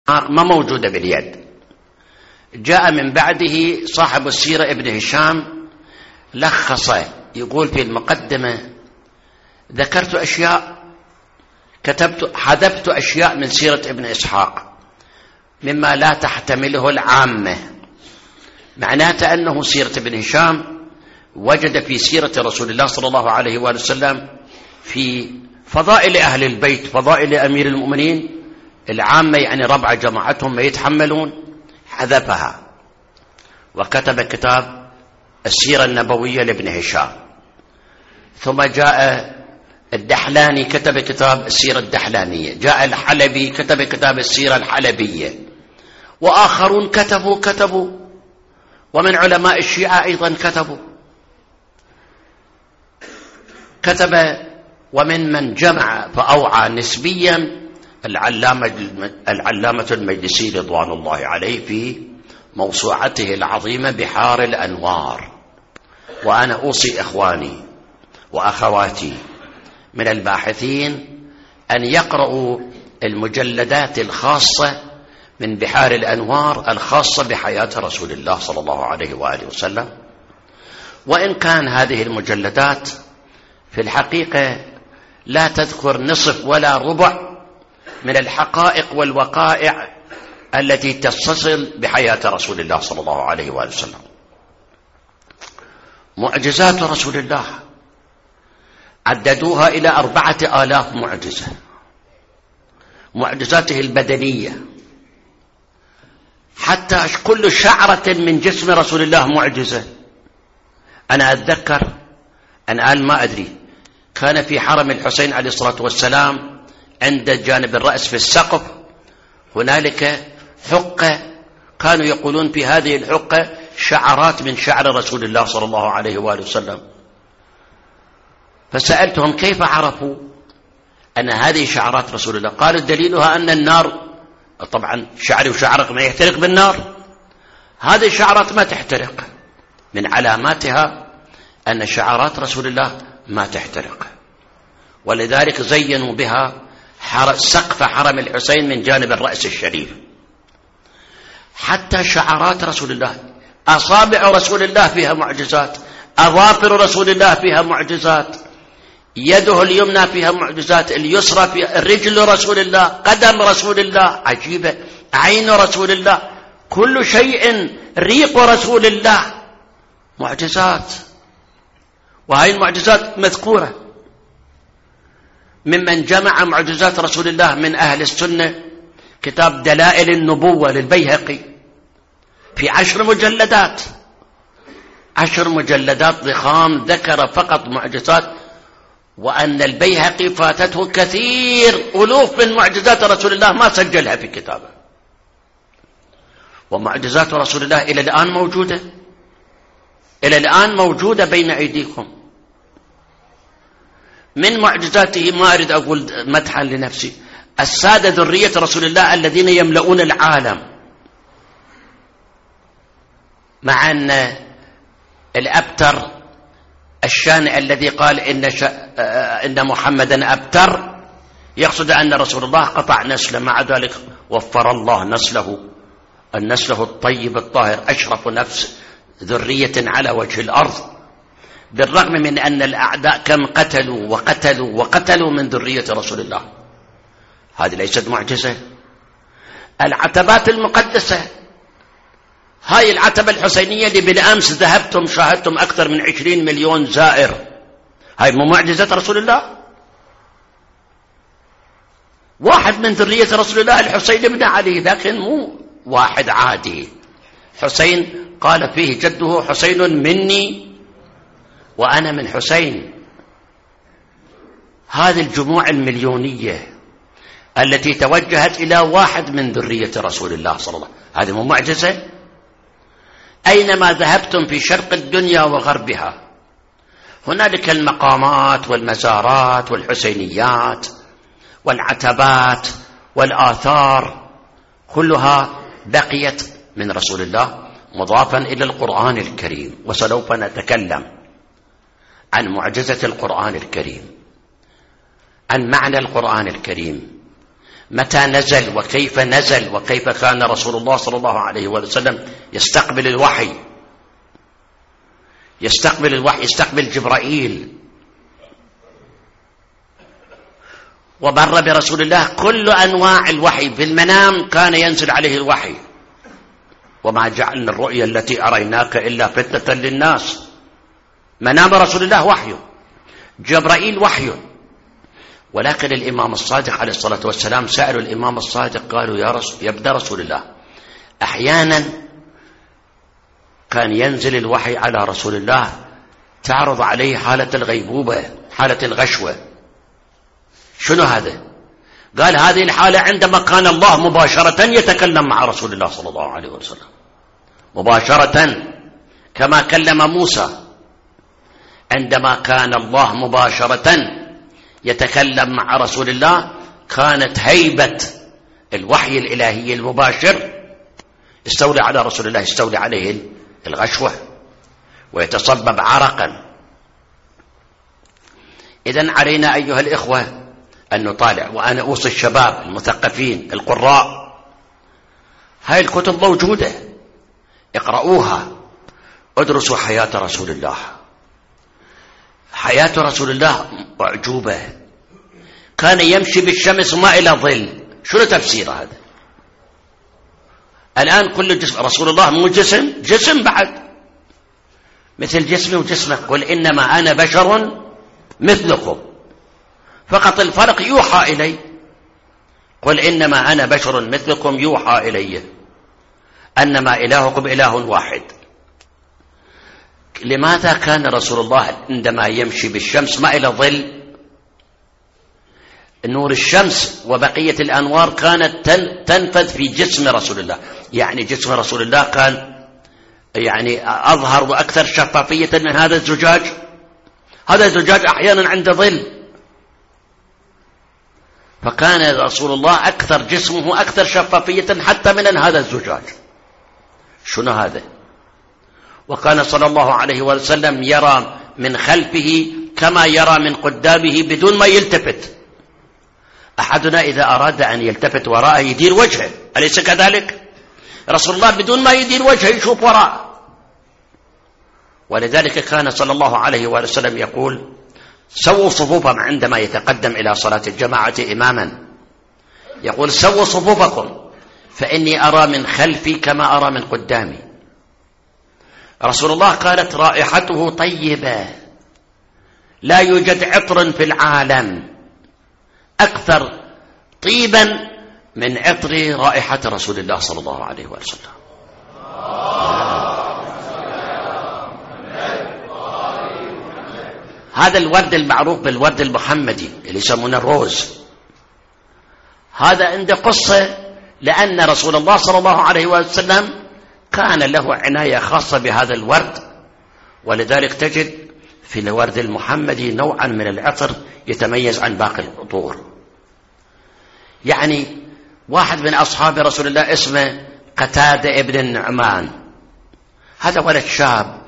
ما موجودة باليد. جاء من بعده صاحب السيرة ابن هشام لخص، يقول في المقدمة: ذكرت أشياء، حذفت أشياء من سيرة ابن إسحاق مما لا تحتمله العامة. معناته أنه سيرة ابن هشام وجد في سيرة رسول الله صلى الله عليه وآله وسلم في فضائل أهل البيت، فضائل أمير المؤمنين العامة، يعني ربع جماعتهم ما يتحملون، حذفها وكتب كتاب السيرة النبوية لابن هشام. ثم جاء الدحلاني كتب كتاب السيرة الدحلانية، جاء الحلبي كتب كتاب السيرة الحلبية، وآخرون كتبوا، ومن علماء الشيعة أيضا كتب ومن من جمع فأوعى نسبيا العلامة المجلسي رضوان الله عليه في موسوعته العظيمة بحار الأنوار. وأنا أوصي إخواني وأخواتي من الباحثين أن يقرأوا المجلدات الخاصة من بحار الأنوار الخاصة بحياة رسول الله صلى الله عليه وآله وسلم. وإن كان هذه المجلدات في الحقيقة لا تذكر نصف ولا ربع من الحقائق والوقائع التي تتصل بحياة رسول الله صلى الله عليه وآله وسلم. معجزات رسول الله عددوها إلى 4000 معجزة، معجزاته البدنية، حتى كل شعرة من جسم رسول الله معجزة. أنا أتذكر، أنا ما أدري، كان في حرم الحسين عليه الصلاة والسلام عند جانب الرأس في السقف هنالك حقة، كانوا يقولون في هذه الحقة شعرات من شعر رسول الله صلى الله عليه وآله وسلم. فسألتهم كيف عرفوا أن هذه شعرات رسول الله؟ قالوا دليلها أن النار، طبعا شعري وشعرك ما يحترق بالنار، هذه الشعرات ما تحترق، من علاماتها أن شعرات رسول الله ما تحترق، ولذلك زينوا بها سقف حرم الحسين من جانب الرأس الشريف. حتى شعرات رسول الله، أصابع رسول الله فيها معجزات، أظافر رسول الله فيها معجزات، يده اليمنى فيها معجزات، اليسرى فيها، رجل رسول الله، قدم رسول الله عجيبة، عين رسول الله، كل شيء، ريق رسول الله، معجزات. وهذه المعجزات مذكورة. ممن جمع معجزات رسول الله من أهل السنة كتاب دلائل النبوة للبيهقي في 10 مجلدات، 10 مجلدات ضخام، ذكر فقط معجزات، وأن البيهقي فاتته كثير، ألوف من معجزات رسول الله ما سجلها في كتابه. ومعجزات رسول الله إلى الآن موجودة، إلى الآن موجودة بين أيديكم. من معجزاته، ما أريد أقول مدحا لنفسي، السادة ذرية رسول الله الذين يملؤون العالم، مع أن الأبتر الشانئ الذي قال إن محمدا أبتر يقصد أن رسول الله قطع نسله، مع ذلك وفر الله النسله الطيب الطاهر، أشرف نفس ذرية على وجه الأرض، بالرغم من أن الأعداء كم قتلوا من ذرية رسول الله. هذه ليست معجزة؟ العتبات المقدسة، هاي العتبة الحسينية اللي بالأمس ذهبتم شاهدتم أكثر من 20 مليون زائر، هاي مو معجزة رسول الله؟ واحد من ذرية رسول الله الحسين بن علي، لكن مو واحد عادي. حسين قال فيه جده: حسين مني وأنا من حسين. هذه الجموع المليونية التي توجهت إلى واحد من ذرية رسول الله صلى الله عليه وسلم، هذه مو معجزة؟ أينما ذهبتم في شرق الدنيا وغربها هنالك المقامات والمزارات والحسينيات والعتبات والآثار، كلها بقيت من رسول الله، مضافا إلى القرآن الكريم. وسوف نتكلم عن معجزة القرآن الكريم، عن معنى القرآن الكريم، متى نزل وكيف نزل وكيف كان رسول الله صلى الله عليه وسلم يستقبل الوحي، يستقبل جبرائيل. ومر برسول الله كل أنواع الوحي، في المنام كان ينزل عليه الوحي. وما جعلنا الرؤيا التي أريناك إلا فتنة للناس. منام رسول الله وحي، جبرائيل وحي. ولكن الإمام الصادق عليه الصلاة والسلام سألوا الإمام الصادق قالوا يا ابن رسول الله، أحيانا كان ينزل الوحي على رسول الله تعرض عليه حالة الغيبوبة، حالة الغشوة. شنو هذا؟ قال هذه الحالة عندما كان الله مباشرة يتكلم مع رسول الله صلى الله عليه وسلم مباشرة كما كلم موسى. عندما كان الله مباشرة يتكلم مع رسول الله كانت هيبة الوحي الإلهي المباشر استولى على رسول الله، استولى عليه الغشوة ويتصبب عرقا. إذن علينا أيها الإخوة أن نطالع. وأنا أوصي الشباب المثقفين القراء، هاي الكتب موجودة، اقرأوها، ادرسوا حياة رسول الله. حياة رسول الله أعجوبة. كان يمشي بالشمس ما إلى ظل. شنو تفسير هذا؟ الآن كل جسم رسول الله مو جسم بعد مثل جسمي وجسمك. قل إنما أنا بشر مثلكم، فقط الفرق يوحى إلي. قل إنما أنا بشر مثلكم يوحى إلي أنما إلهكم إله واحد. لماذا كان رسول الله عندما يمشي بالشمس ما إلى ظل؟ نور الشمس وبقية الأنوار كانت تنفذ في جسم رسول الله. يعني جسم رسول الله كان يعني أظهر وأكثر شفافية من هذا الزجاج. هذا الزجاج أحيانا عنده ظل، فكان رسول الله أكثر جسمه أكثر شفافية حتى من هذا الزجاج. شنو هذا؟ وكان صلى الله عليه وسلم يرى من خلفه كما يرى من قدامه بدون ما يلتفت. أحدنا إذا أراد أن يلتفت وراءه يدير وجهه، أليس كذلك؟ رسول الله بدون ما يدير وجهه يشوف وراءه. ولذلك كان صلى الله عليه وسلم يقول سووا صفوفهم عندما يتقدم إلى صلاة الجماعة إماما، يقول سووا صفوفكم فإني أرى من خلفي كما أرى من قدامي. رسول الله قالت رائحته طيبة، لا يوجد عطر في العالم أكثر طيبا من عطر رائحة رسول الله صلى الله عليه وسلم. هذا الورد المعروف بالورد المحمدي اللي يسمونه الروز، هذا عنده قصة، لأن رسول الله صلى الله عليه وسلم كان له عناية خاصة بهذا الورد، ولذلك تجد في الورد المحمدي نوعا من العطر يتميز عن باقي العطور. يعني واحد من أصحاب رسول الله اسمه قتادة ابن النعمان، هذا ولد شاب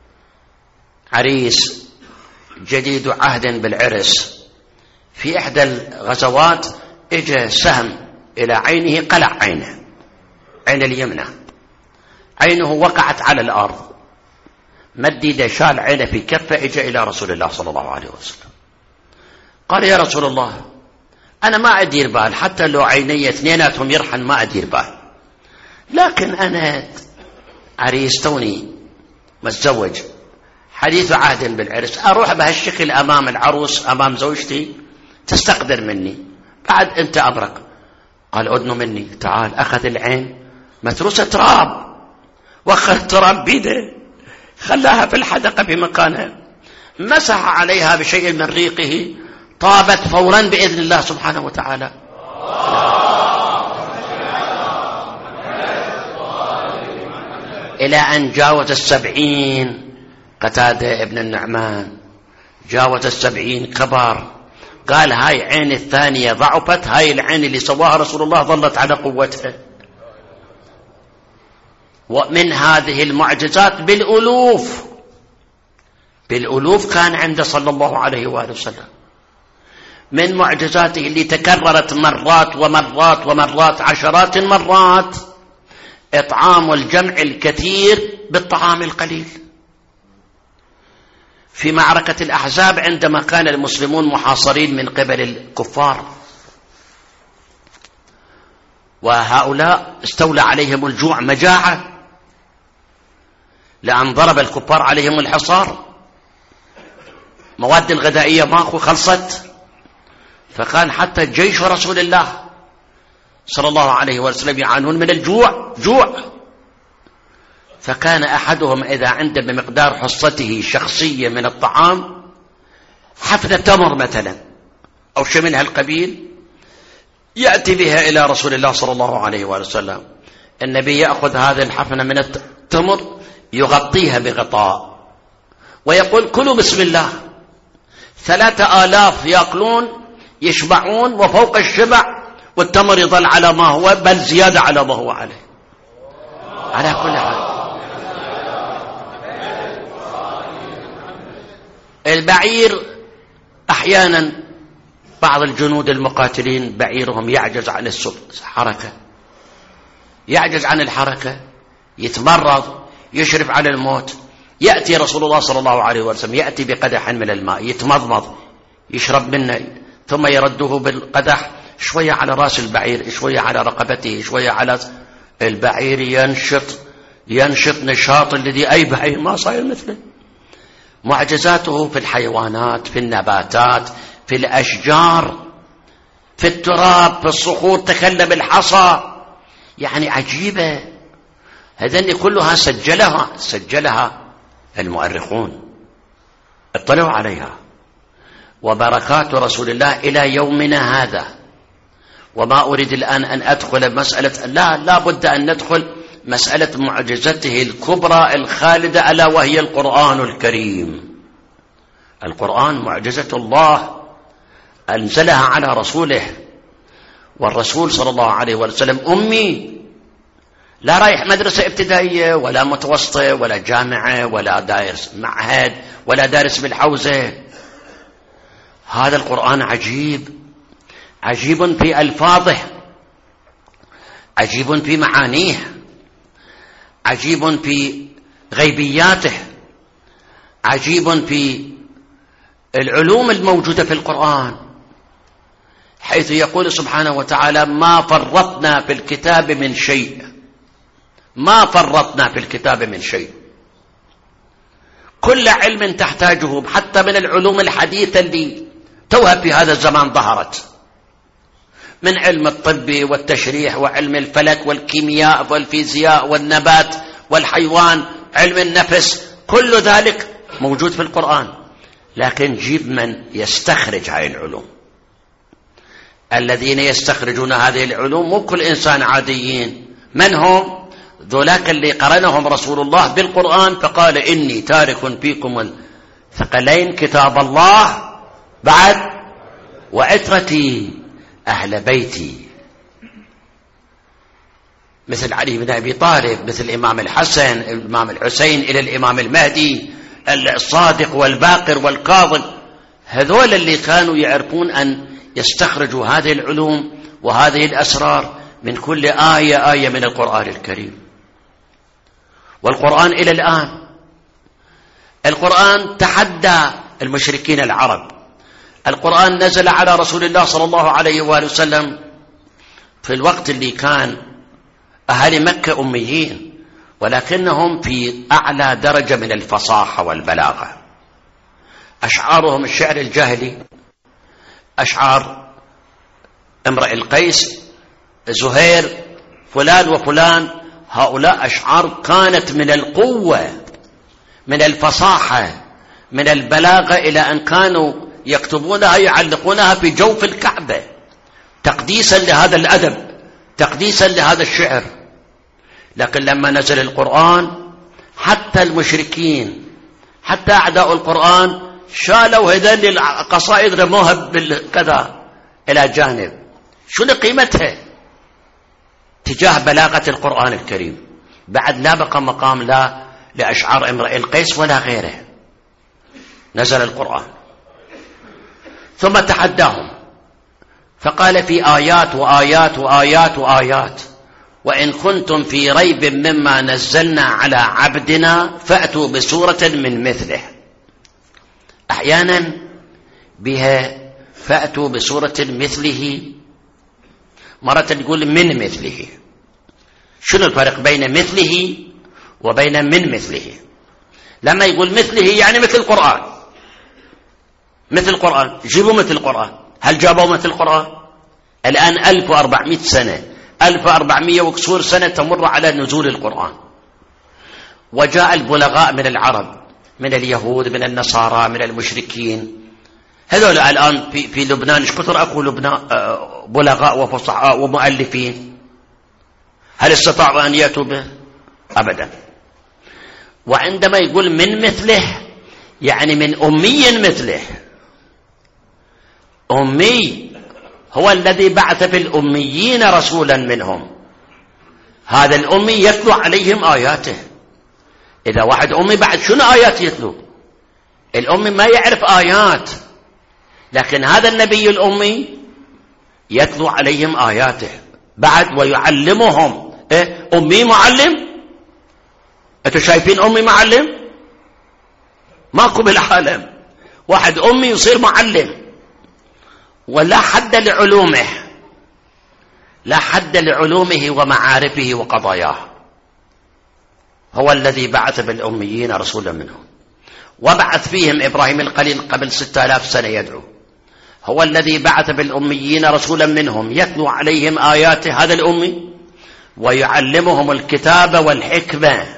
عريس جديد عهد بالعرس. في إحدى الغزوات اجى سهم إلى عينه، قلع عينه، عين اليمنى، عينه وقعت على الأرض. مد شال عينه في كفه، اجى إلى رسول الله صلى الله عليه وسلم قال يا رسول الله أنا ما أدير بال، حتى لو عيني اثنيناتهم يرحن ما أدير بال، لكن أنا عريس توني متزوج حديث عهد بالعرس، أروح بهالشكل أمام العروس أمام زوجتي تستقدر مني، بعد أنت أبرق. قال أدنو مني، تعال. أخذ العين متروسة تراب، وأخذ تراب بيده خلاها في الحدقة بمكانها، مسح عليها بشيء من ريقه، طابت فورا بإذن الله سبحانه وتعالى. إلى أن جاوز 70. قتادة ابن النعمان جاوز 70 كبار. قال هاي عين الثانية ضعفت، هاي العين اللي سواها رسول الله ظلت على قوتها. ومن هذه المعجزات بالألوف كان عند صلى الله عليه وآله وسلم. من معجزاته اللي تكررت مرات ومرات ومرات عشرات المرات إطعام الجمع الكثير بالطعام القليل. في معركة الأحزاب عندما كان المسلمون محاصرين من قبل الكفار وهؤلاء استولى عليهم الجوع مجاعة لأن ضرب الكفار عليهم الحصار، مواد الغذائية ماكو خلصت، فكان حتى جيش رسول الله صلى الله عليه وسلم يعانون من الجوع فكان أحدهم إذا عنده بمقدار حصته شخصية من الطعام حفنة تمر مثلا أو شيء من هالقبيل يأتي بها إلى رسول الله صلى الله عليه وسلم. النبي يأخذ هذه الحفنة من التمر يغطيها بغطاء ويقول كلوا بسم الله. 3000 يأكلون يشبعون وفوق الشبع، والتمر يظل على ما هو بل زيادة على ما هو عليه. على كل حال البعير أحيانا بعض الجنود المقاتلين بعيرهم يعجز عن الحركة، يعجز عن الحركة، يتمرض، يشرف على الموت. يأتي رسول الله صلى الله عليه وسلم يأتي بقدح من الماء يتمضمض يشرب منه، ثم يرده بالقدح شوية على رأس البعير، شوية على رقبته، شوية على البعير، ينشط نشاط الذي أي بعير ما صاير مثله. معجزاته في الحيوانات، في النباتات، في الأشجار، في التراب، في الصخور، تكلم الحصى، يعني عجيبة. هذين كلها سجلها المؤرخون، اطلعوا عليها. وبركات رسول الله إلى يومنا هذا. وما أريد الآن أن أدخل بمسألة، لا بد أن ندخل مسألة معجزته الكبرى الخالدة ألا وهي القرآن الكريم. القرآن معجزة الله أنزلها على رسوله، والرسول صلى الله عليه وسلم أمي، لا رايح مدرسة ابتدائية ولا متوسطة ولا جامعة ولا دارس معهد ولا دارس بالحوزة. هذا القرآن عجيب في ألفاظه، عجيب في معانيه، عجيب في غيبياته، عجيب في العلوم الموجودة في القرآن، حيث يقول سبحانه وتعالى ما فرطنا في الكتاب من شيء، ما فرطنا في الكتاب من شيء. كل علم تحتاجه حتى من العلوم الحديثة اللي توها في هذا الزمان ظهرت، من علم الطب والتشريح وعلم الفلك والكيمياء والفيزياء والنبات والحيوان، علم النفس، كل ذلك موجود في القرآن. لكن جيب من يستخرج هذه العلوم. الذين يستخرجون هذه العلوم مو كل إنسان عاديين. من هم؟ ذولاك اللي قرنهم رسول الله بالقرآن فقال إني تارك فيكم الثقلين كتاب الله بعد وعترتي أهل بيتي، مثل علي بن أبي طالب، مثل الإمام الحسن، الإمام الحسين، إلى الإمام المهدي الصادق والباقر والكاظم. هذول اللي كانوا يعرفون أن يستخرجوا هذه العلوم وهذه الأسرار من كل آية من القرآن الكريم. والقرآن إلى الآن، القرآن تحدى المشركين العرب. القرآن نزل على رسول الله صلى الله عليه وآله وسلم في الوقت اللي كان أهل مكة أميين، ولكنهم في أعلى درجة من الفصاحة والبلاغة. أشعارهم الشعر الجاهلي، أشعار امرئ القيس، زهير، فلان وفلان، هؤلاء أشعار كانت من القوة، من الفصاحة، من البلاغة، إلى أن كانوا يكتبونها يعلقونها في جوف الكعبة تقديسا لهذا الأدب، تقديسا لهذا الشعر. لكن لما نزل القرآن حتى المشركين، حتى أعداء القرآن شالوا هذين القصائد رموها بالكذا إلى جانب. شنو قيمتها تجاه بلاغة القرآن الكريم؟ بعد لا بقى مقام لا لأشعار امرئ القيس ولا غيره. نزل القرآن ثم تحداهم فقال في آيات وآيات وآيات وآيات: وإن كنتم في ريب مما نزلنا على عبدنا فأتوا بسورة من مثله. أحيانا بها فأتوا بسورة مثله، مرة تقول من مثله. شنو الفرق بين مثله وبين من مثله؟ لما يقول مثله يعني مثل القرآن، مثل القرآن، جيبوا مثل القرآن. هل جابوا مثل القرآن؟ الآن 1400 سنة، 1400 وكسور سنة تمر على نزول القرآن، وجاء البلغاء من العرب، من اليهود، من النصارى، من المشركين. هذول الآن في لبنان ايش كثر أكو بلغاء وفصحاء ومؤلفين، هل استطاعوا أن يأتوا به؟ أبدا. وعندما يقول من مثله يعني من أمي مثله. أمي هو الذي بعث في الأميين رسولا منهم. هذا الأمي يتلو عليهم آياته. إذا واحد أمي بعد شنو آيات يتلو؟ الأمي ما يعرف آيات، لكن هذا النبي الأمي يتلو عليهم آياته بعد ويعلمهم. أمي معلم؟ أنتوا شايفين أمي معلم؟ ماكو بالعالم واحد أمي يصير معلم، ولا حد لعلومه، لا حد لعلومه ومعارفه وقضاياه. هو الذي بعث بالأميين رسولا منهم، وبعث فيهم إبراهيم الخليل قبل 6000 سنة يدعو. هو الذي بعث بالأميين رسولا منهم يتلو عليهم آياته، هذا الأمي، ويعلمهم الكتاب والحكمة،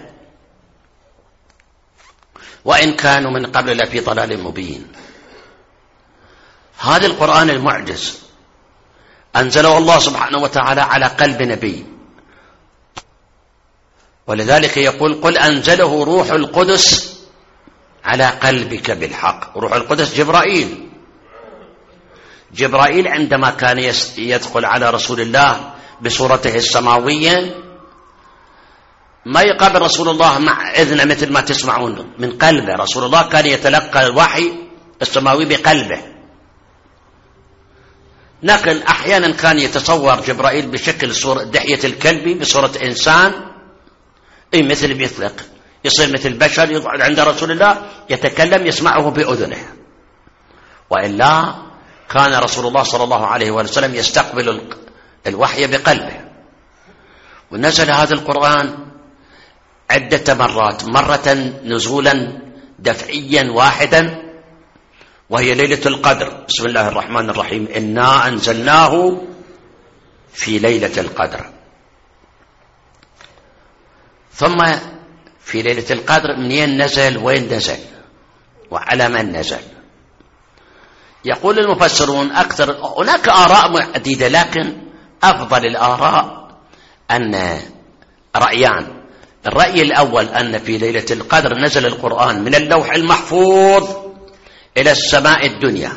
وإن كانوا من قبل لفي ضلال مبين. هذا القرآن المعجز أنزله الله سبحانه وتعالى على قلب نبي، ولذلك يقول: قل أنزله روح القدس على قلبك بالحق. روح القدس جبرائيل. جبرائيل عندما كان يدخل على رسول الله بصورته السماوية ما يقابل رسول الله مع إذن مثل ما تسمعون من قلبه. رسول الله كان يتلقى الوحي السماوي بقلبه، لكن أحيانا كان يتصور جبرائيل بشكل صورة دحية الكلب بصورة إنسان، مثل يطلق، يصير مثل بشر، يقعد عند رسول الله يتكلم يسمعه بأذنه. وإلا كان رسول الله صلى الله عليه وسلم يستقبل الوحي بقلبه. ونزل هذا القرآن عدة مرات، مرة نزولا دفعيا واحدا وهي ليلة القدر. بسم الله الرحمن الرحيم: إنا أنزلناه في ليلة القدر. ثم في ليلة القدر منين نزل، وين نزل، وعلى من نزل؟ يقول المفسرون أكثر، هناك آراء عديدة، لكن أفضل الآراء أن رأيان. الرأي الأول أن في ليلة القدر نزل القرآن من اللوح المحفوظ إلى السماء الدنيا،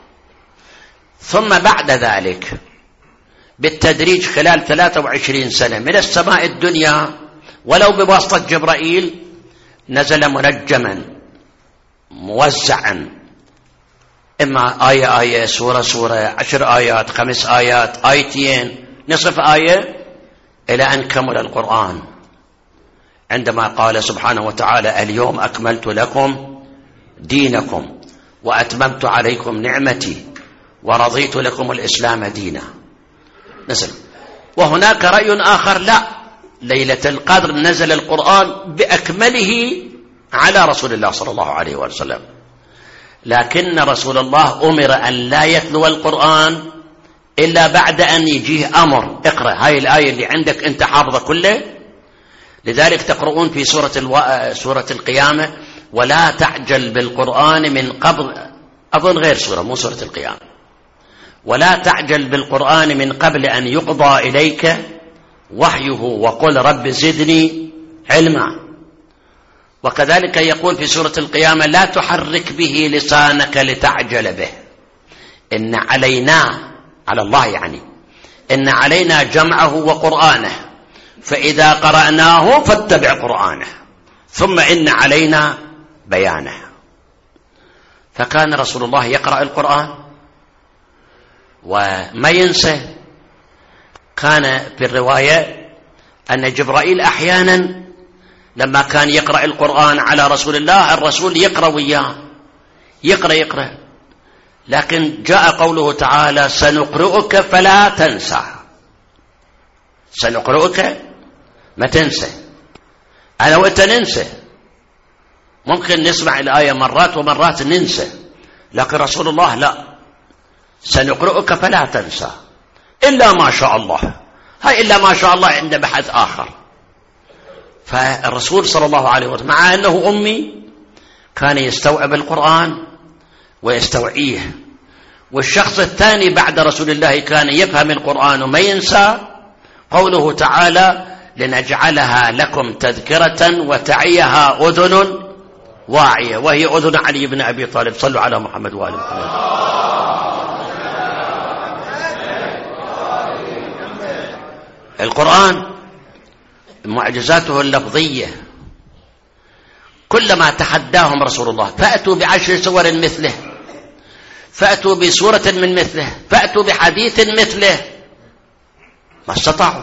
ثم بعد ذلك بالتدريج خلال 23 سنة من السماء الدنيا ولو بواسطة جبرائيل نزل منجما موزعا، إما آية آية، سورة سورة، 10 آيات، 5 آيات، آيتين، نصف آية، إلى أن كمل القرآن عندما قال سبحانه وتعالى: اليوم أكملت لكم دينكم وأتممت عليكم نعمتي ورضيت لكم الإسلام دينا. نزل. وهناك رأي آخر: لا، ليلة القدر نزل القرآن بأكمله على رسول الله صلى الله عليه وسلم، لكن رسول الله أمر أن لا يتلو القرآن إلا بعد أن يجيه أمر: اقرأ هاي الآية اللي عندك أنت حافظة كله. لذلك تقرؤون في سورة القيامة: ولا تعجل بالقرآن من قبل، أظن غير سورة، مو سورة القيامة، ولا تعجل بالقرآن من قبل أن يقضى إليك وحيه وقل رب زدني علما. وكذلك يقول في سورة القيامة: لا تحرك به لسانك لتعجل به، إن علينا، على الله يعني، إن علينا جمعه وقرآنه فإذا قرأناه فاتبع قرآنه ثم إن علينا بيانه. فكان رسول الله يقرأ القرآن وما ينسى. كان في الرواية أن جبرائيل أحيانا لما كان يقرأ القرآن على رسول الله، الرسول يقرأ وياه، يقرأ، لكن جاء قوله تعالى سنقرئك فلا تنسى. سنقرئك ما تنسى. أنا وأنت ننسى، ممكن نسمع الآية مرات ومرات ننسى، لكن رسول الله لا، سنقرئك فلا تنسى إلا ما شاء الله. هاي إلا ما شاء الله عند بحث آخر. فالرسول صلى الله عليه وسلم مع أنه أمي كان يستوعب القرآن ويستوعيه. والشخص الثاني بعد رسول الله كان يفهم القرآن وما ينسى. قوله تعالى لنجعلها لكم تذكرة وتعيها أذن واعية، وهي أذن علي بن أبي طالب. صلوا على محمد وآل محمد. القرآن معجزاته اللفظية كلما تحداهم رسول الله فأتوا ب10 سور مثله، فأتوا بسورة من مثله، فأتوا بحديث مثله، ما استطاعوا.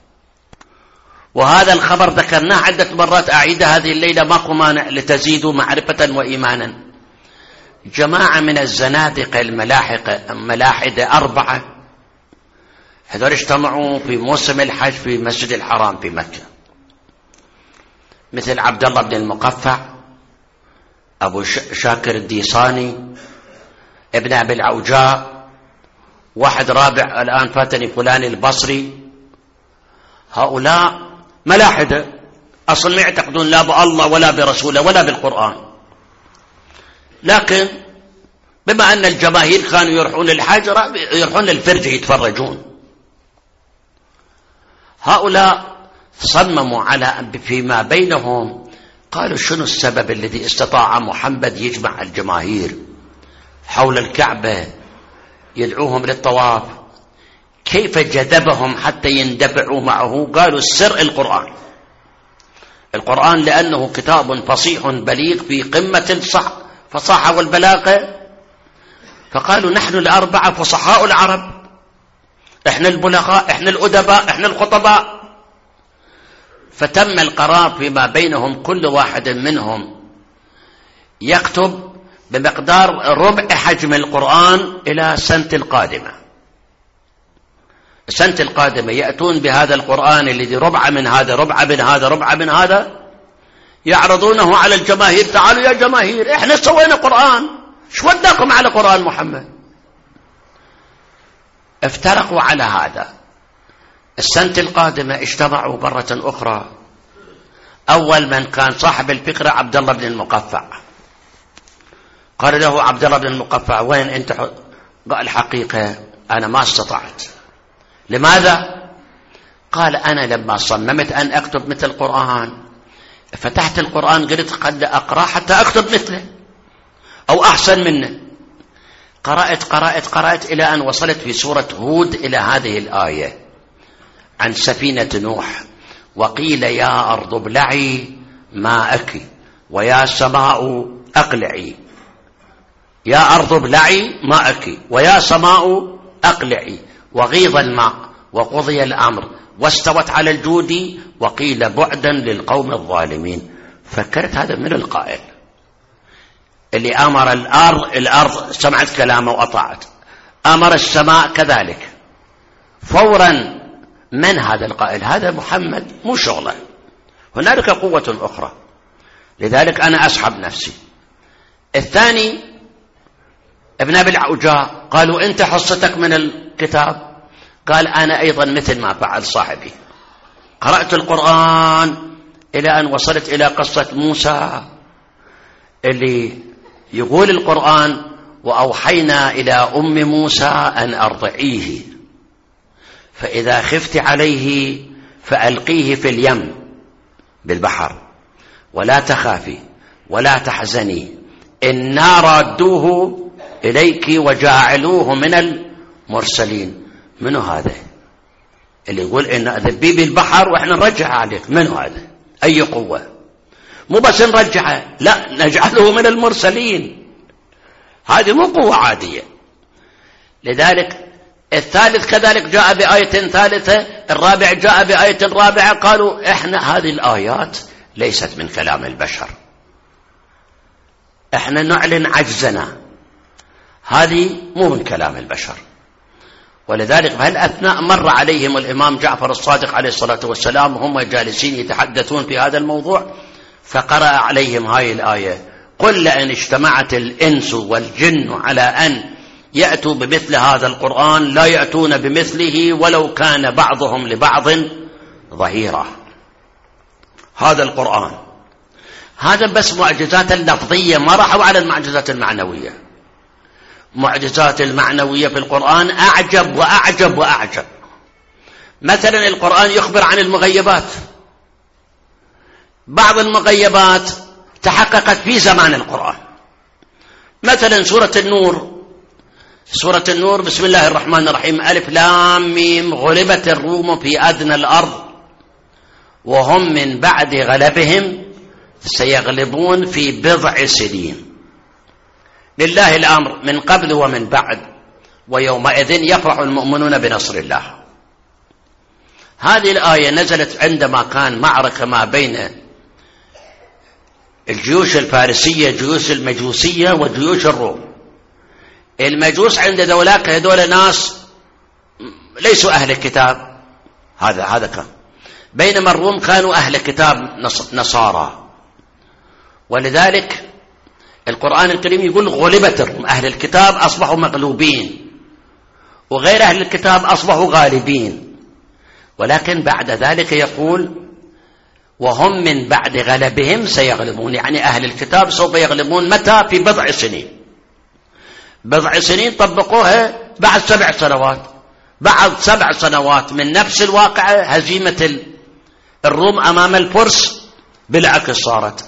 وهذا الخبر ذكرناه عدة مرات، أعيد هذه الليلة ماكو مانع لتزيدوا معرفة وإيمانا. جماعة من الزنادقة الملاحدة 4 هذول اجتمعوا في موسم الحج في مسجد الحرام في مكة، مثل عبد الله بن المقفع، أبو شاكر الديصاني، ابن أبي العوجاء، واحد رابع الآن فاتني فلان البصري. هؤلاء ملاحدة أصلا ما يعتقدون لا بالله ولا برسوله ولا بالقرآن، لكن بما أن الجماهير كانوا يروحون الحج يروحون للفرج يتفرجون. هؤلاء صمموا على فيما بينهم، قالوا شنو السبب الذي استطاع محمد يجمع الجماهير حول الكعبة يدعوهم للطواف؟ كيف جذبهم حتى يندفعوا معه؟ قالوا السر القرآن لأنه كتاب فصيح بليغ في قمة الفصاحة والبلاغة. فقالوا نحن ال4 فصحاء العرب، احنا البلغاء، احنا الأدباء، احنا الخطباء. فتم القرار فيما بينهم كل واحد منهم يكتب بمقدار ربع حجم القرآن إلى السنة القادمة. السنة القادمة يأتون بهذا القرآن الذي ربع من هذا، ربع من هذا، ربع من هذا، يعرضونه على الجماهير. تعالوا يا جماهير احنا سوينا قرآن، شو وداكم على قرآن محمد؟ افترقوا على هذا. السنة القادمة اجتمعوا مرة أخرى. أول من كان صاحب الفكرة عبد الله بن المقفع. قال له عبد الله بن المقفع وين أنت؟ قال الحقيقة أنا ما استطعت. لماذا؟ قال أنا لما صممت أن أكتب مثل القرآن فتحت القرآن قلت قد أقرأ حتى أكتب مثله أو أحسن منه. قرأت إلى أن وصلت في سورة هود إلى هذه الآية عن سفينة نوح: وقيل يا أرض ابلعي ماءك ويا سماء أقلعي. يا أرض ابلعي ماءك ويا سماء أقلعي، وغيض الماء وقضي الأمر واستوت على الجود وقيل بعدا للقوم الظالمين. فكرت هذا من القائل اللي أمر الأرض سمعت كلامه وأطاعت، أمر السماء كذلك. فورا من هذا القائل؟ هذا محمد، مو شغله. هنالك قوة أخرى، لذلك أنا أسحب نفسي. الثاني ابن أبي العوجاء قالوا أنت حصتك من الكتاب. قال أنا أيضا مثل ما فعل صاحبي، قرأت القرآن إلى أن وصلت إلى قصة موسى اللي يقول القرآن: وأوحينا إلى أم موسى أن أرضعيه فإذا خفت عليه فألقيه في اليم بالبحر ولا تخافي ولا تحزني إنا رادوه إليك وجاعلوه من المرسلين. منو هذا اللي يقول إن أذبيه بالبحر وإحنا نرجع عليك؟ منو هذا؟ أي قوة؟ مو بس نرجعه، لا نجعله من المرسلين. هذه مو قوة عادية. لذلك الثالث كذلك جاء بآية ثالثة، الرابع جاء بآية رابعة. قالوا إحنا هذه الآيات ليست من كلام البشر، إحنا نعلن عجزنا، هذه مو من كلام البشر. ولذلك بهالأثناء مر عليهم الإمام جعفر الصادق عليه الصلاة والسلام وهم جالسين يتحدثون في هذا الموضوع، فقرأ عليهم هاي الآية: قل لئن اجتمعت الإنس والجن على أن يأتوا بمثل هذا القرآن لا يأتون بمثله ولو كان بعضهم لبعض ظهيرا. هذا القرآن هذا بس معجزات اللفظية، ما راحوا على المعجزات المعنوية. معجزات المعنوية في القرآن أعجب وأعجب وأعجب. مثلا القرآن يخبر عن المغيبات، بعض المغيبات تحققت في زمان القرآن. مثلا سورة النور بسم الله الرحمن الرحيم: ألف لام ميم غلبت الروم في أدنى الأرض وهم من بعد غلبهم سيغلبون في بضع سنين لله الأمر من قبل ومن بعد ويومئذ يفرح المؤمنون بنصر الله. هذه الآية نزلت عندما كان معركة ما بين الجيوش الفارسية، جيوش المجوسية وجيوش الروم. المجوس عند ذولاك هذول ناس ليسوا أهل الكتاب، هذا كان، بينما الروم كانوا أهل كتاب نصارى. ولذلك القرآن الكريم يقول غلبت الروم، أهل الكتاب أصبحوا مغلوبين وغير أهل الكتاب أصبحوا غالبين. ولكن بعد ذلك يقول وهم من بعد غلبهم سيغلبون، يعني أهل الكتاب سوف يغلبون متى؟ في بضع سنين. بضع سنين طبقوها بعد 7 سنوات. بعد 7 سنوات من نفس الواقعة هزيمة الروم أمام الفرس بالعكس صارت،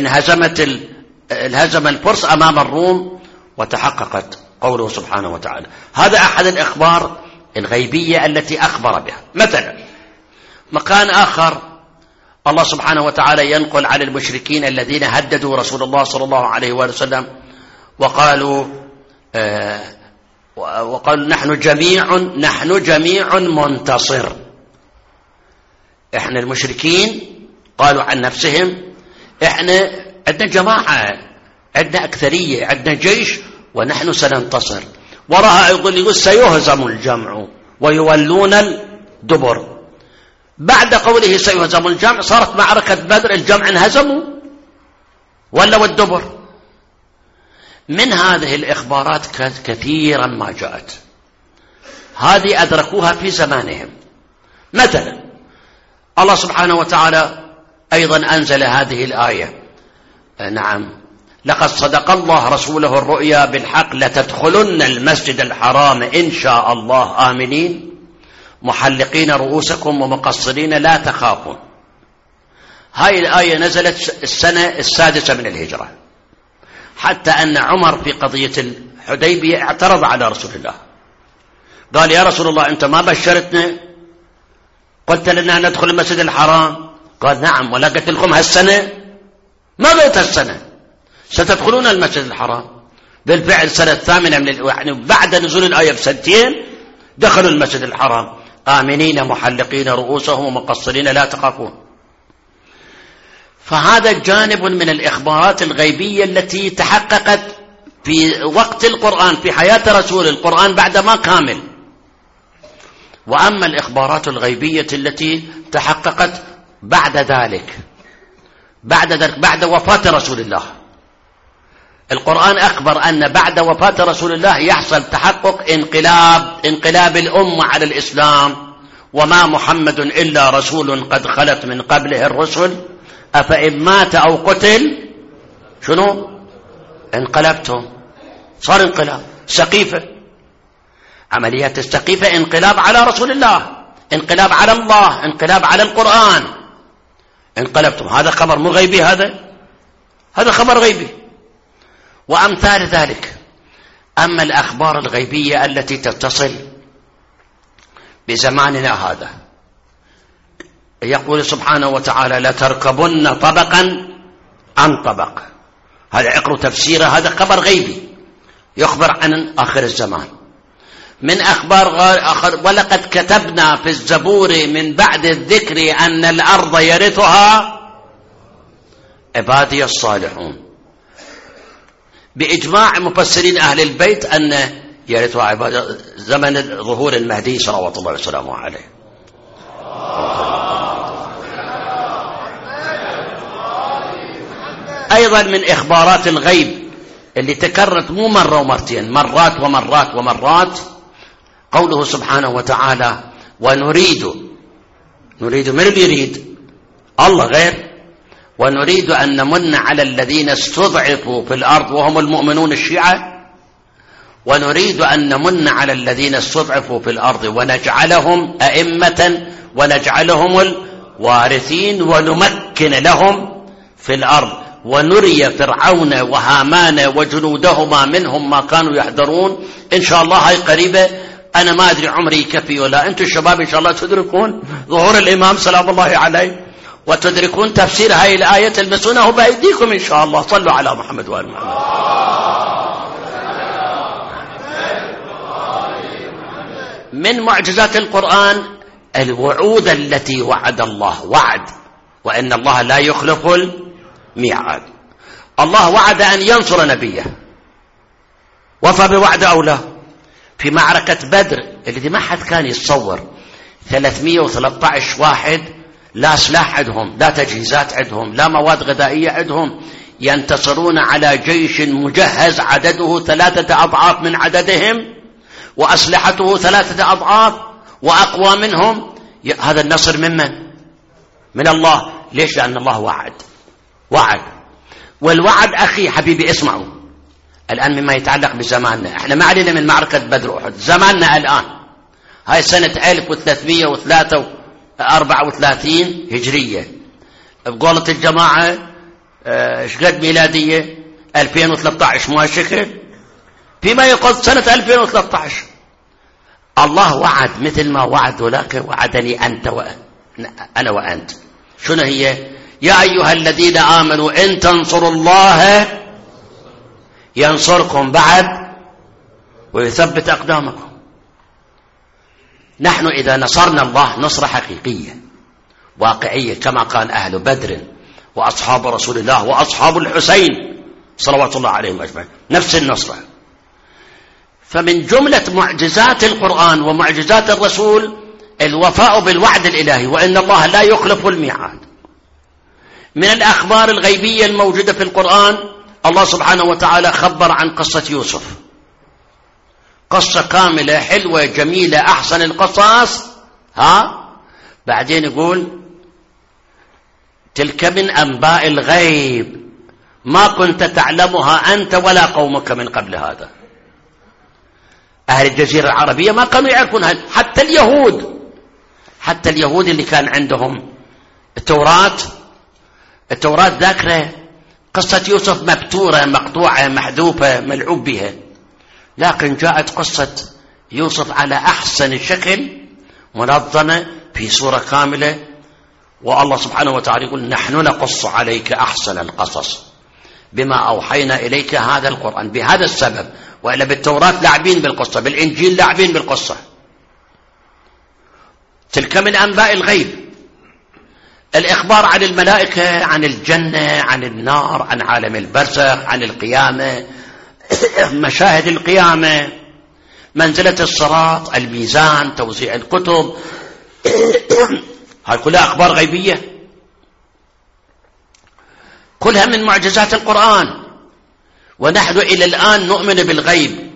انهزم الفرس أمام الروم وتحققت قوله سبحانه وتعالى. هذا أحد الأخبار الغيبية التي أخبر بها. مثلا مكان آخر الله سبحانه وتعالى ينقل عن المشركين الذين هددوا رسول الله صلى الله عليه وسلم وقالوا نحن جميع منتصر. احنا المشركين قالوا عن نفسهم احنا عندنا جماعة، عندنا أكثرية، عندنا جيش ونحن سننتصر. وراها يقول سيهزم الجمع ويولون الدبر. بعد قوله سيهزم الجمع صارت معركة بدر، الجمع انهزموا ولوا الدبر. من هذه الإخبارات كثيرا ما جاءت، هذه أدركوها في زمانهم. مثلا الله سبحانه وتعالى أيضا أنزل هذه الآية: نعم لقد صدق الله رسوله الرؤيا بالحق لتدخلن المسجد الحرام إن شاء الله آمنين محلقين رؤوسكم ومقصرين لا تخافون. هاي الآية نزلت السنة 6 من الهجرة، حتى أن عمر في قضية الحديبية اعترض على رسول الله، قال: يا رسول الله أنت ما بشرتنا، قلت لنا ندخل المسجد الحرام. قال: نعم، ولا قلت لكم هالسنة؟ ما قلت هالسنة ستدخلون المسجد الحرام. بالفعل سنة 8 يعني بعد نزول الآية ب2 دخلوا المسجد الحرام آمنين محلقين رؤوسهم ومقصرين لا تخافون. فهذا جانب من الإخبارات الغيبية التي تحققت في وقت القرآن، في حياة رسول القرآن بعد ما كامل. وأما الإخبارات الغيبية التي تحققت بعد ذلك بعد وفاة رسول الله، القرآن أخبر أن بعد وفاة رسول الله يحصل تحقق انقلاب الأمة على الإسلام. وما محمد إلا رسول قد خلت من قبله الرسل أفإن مات أو قتل شنو انقلبتم. صار انقلاب سقيفة، عمليات السقيفة انقلاب على رسول الله، انقلاب على الله، انقلاب على القرآن، انقلبتم. هذا خبر مو غيبي، هذا خبر غيبي وأمثال ذلك. أما الأخبار الغيبية التي تتصل بزماننا هذا، يقول سبحانه وتعالى: لتركبن طبقا عن طبق. هذا اقرأ تفسيره، هذا خبر غيبي يخبر عن آخر الزمان. من أخبار ولقد كتبنا في الزبور من بعد الذكر أن الأرض يرثها عبادي الصالحون. بإجماع مفسرين أهل البيت أن يرثها عبادي زمن ظهور المهدي صلوات الله وسلامه عليه. أيضا من إخبارات الغيب اللي تكررت مو مرة ومرتين، مرات ومرات ومرات، قوله سبحانه وتعالى: ونريد من اللي يريد؟ الله غير. ونريد أن نمن على الذين استضعفوا في الأرض وهم المؤمنون الشيعة، ونريد أن نمن على الذين استضعفوا في الأرض ونجعلهم أئمة ونجعلهم الوارثين ونمكن لهم في الأرض ونري فرعون وهامان وجنودهما منهم ما كانوا يحذرون. إن شاء الله هاي قريبة، أنا ما أدري عمري يكفي ولا أنتم الشباب إن شاء الله تدركون ظهور الإمام سلام الله عليه وتدركون تفسير هاي الآية، تلمسونه بأيديكم إن شاء الله. صلوا على محمد وآل محمد. من معجزات القرآن الوعود التي وعد الله، وعد، وإن الله لا يخلف الميعاد. الله وعد أن ينصر نبيه، وفى بوعد أو لا؟ في معركة بدر اللي ما حد كان يتصور، 313 واحد، لا سلاح عندهم، لا تجهيزات عندهم، لا مواد غذائية عندهم، ينتصرون على جيش مجهز عدده 3 أضعاف من عددهم وأسلحته 3 أضعاف وأقوى منهم. هذا النصر من الله. ليش؟ لأن الله وعد. والوعد أخي حبيبي اسمعوا الآن مما يتعلق بزماننا، احنا ما علينا من معركة بدر وأحد، زماننا الآن هاي سنة 1334 هجرية، بقولة الجماعة شقد ميلادية 2013 مو هالشكل، فيما يقول سنة 2013. الله وعد مثل ما وعد ذاك وعدني أنت أنا وأنت. شنو هي؟ يا أيها الذين آمنوا إن تنصروا الله ينصركم بعد ويثبت أقدامكم. نحن إذا نصرنا الله نصرة حقيقية واقعية كما كان أهل بدر وأصحاب رسول الله وأصحاب الحسين صلوات الله عليهم أجمعين، نفس النصرة. فمن جملة معجزات القرآن ومعجزات الرسول الوفاء بالوعد الإلهي، وإن الله لا يخلف الميعاد. من الأخبار الغيبية الموجودة في القرآن، الله سبحانه وتعالى خبر عن قصة يوسف، قصة كاملة حلوة جميلة أحسن القصص. بعدين يقول: تلك من أنباء الغيب ما كنت تعلمها أنت ولا قومك من قبل هذا. أهل الجزيرة العربية ما كانوا يعرفونها، حتى اليهود اللي كان عندهم التوراة ذاكرة قصة يوسف مبتورة مقطوعة محذوفة ملعوب بها، لكن جاءت قصة يوسف على أحسن شكل منظمة في صورة كاملة. والله سبحانه وتعالى يقول: نحن نقص عليك أحسن القصص بما أوحينا إليك هذا القرآن. بهذا السبب، وإلا بالتوراة لاعبين بالقصة، بالإنجيل لاعبين بالقصة. تلك من أنباء الغيب، الإخبار عن الملائكة، عن الجنة، عن النار، عن عالم البرزخ، عن القيامة، مشاهد القيامة، منزلة الصراط، الميزان، توزيع الكتب، هاي كلها أخبار غيبية، كلها من معجزات القرآن. ونحن إلى الآن نؤمن بالغيب.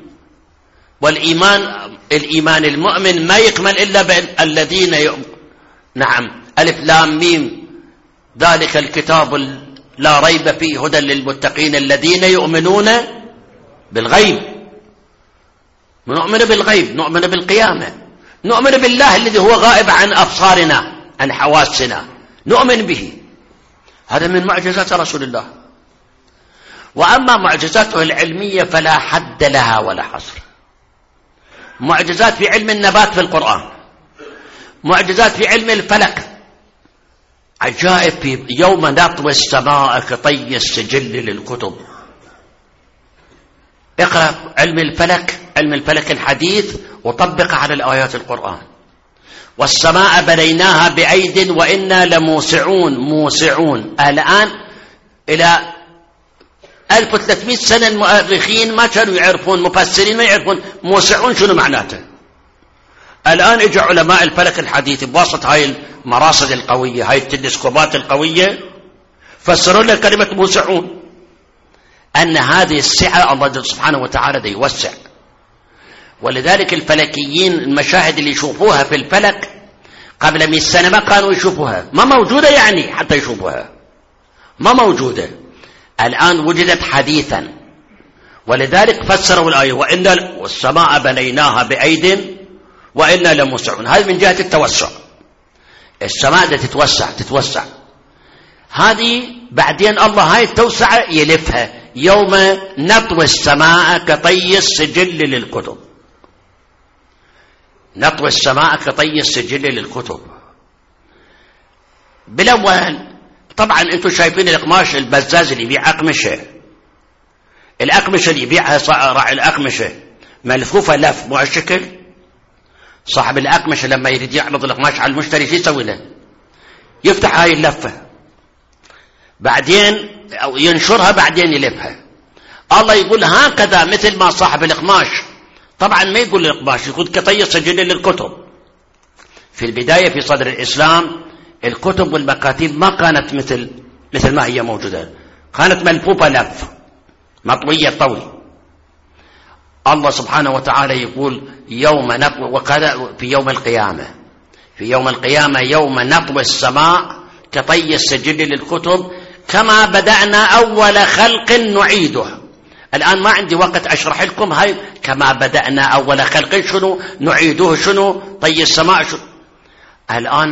الإيمان المؤمن ما يكمل إلا بالذين نعم، ألف لام ميم، ذلك الكتاب لا ريب فيه هدى للمتقين الذين يؤمنون بالغيب. نؤمن بالغيب، نؤمن بالقيامة، نؤمن بالله الذي هو غائب عن أبصارنا عن حواسنا، نؤمن به. هذا من معجزات رسول الله. وأما معجزاته العلمية فلا حد لها ولا حصر. معجزات في علم النبات في القرآن، معجزات في علم الفلك، عجائب في يوم نطوي السماء كطي السجل للكتب. اقرأ علم الفلك علم الفلك الحديث وطبقه على الآيات القرآن. والسماء بنيناها بأيد وإنا موسعون. الآن إلى 1300 سنة المؤرخين ما كانوا يعرفون، مفسرين ما يعرفون موسعون شنو معناته. الآن اجوا علماء الفلك الحديث بواسطة هاي المراصد القوية، هاي التلسكوبات القوية، فسروا لنا كلمة موسعون أن هذه السعة الله سبحانه وتعالى دا يوسع. ولذلك الفلكيين المشاهد اللي يشوفوها في الفلك قبل 100 سنة ما كانوا يشوفوها، ما موجودة يعني حتى يشوفوها ما موجودة، الآن وجدت حديثا. ولذلك فسروا الآية وإن والسماء بنيناها بأيد وإنا لموسعون. هذه من جهة التوسع، السماء دا تتوسع. هذه بعدين الله هاي التوسعة يلفها يوم نطوي السماء كطي السجل للكتب. نطوي السماء كطي السجل للكتب. بالأول طبعا انتم شايفين القماش البزاز اللي يبيع أقمشة، الأقمشة اللي يبيعها راعي الأقمشة ملفوفة لف مو الشكل. صاحب الأقمشة لما يريد يعرض القماش على المشتري شو يسوي له؟ يفتح هاي اللفة بعدين أو ينشرها بعدين يلفها. الله يقول هكذا مثل ما صاحب القماش، طبعا ما يقول القماش، يقول كطي سجل للكتب. في البداية في صدر الإسلام الكتب والمكاتب ما كانت مثل ما هي موجودة، كانت ملفوفة لف مطوية طوي. الله سبحانه وتعالى يقول يوم نطوي، وكذا في يوم القيامة يوم نطوي السماء كطي السجل للكتب كما بدأنا أول خلق نعيده. الآن ما عندي وقت أشرح لكم هاي كما بدأنا أول خلق شنو نعيده، شنو طي السماء شنو. الآن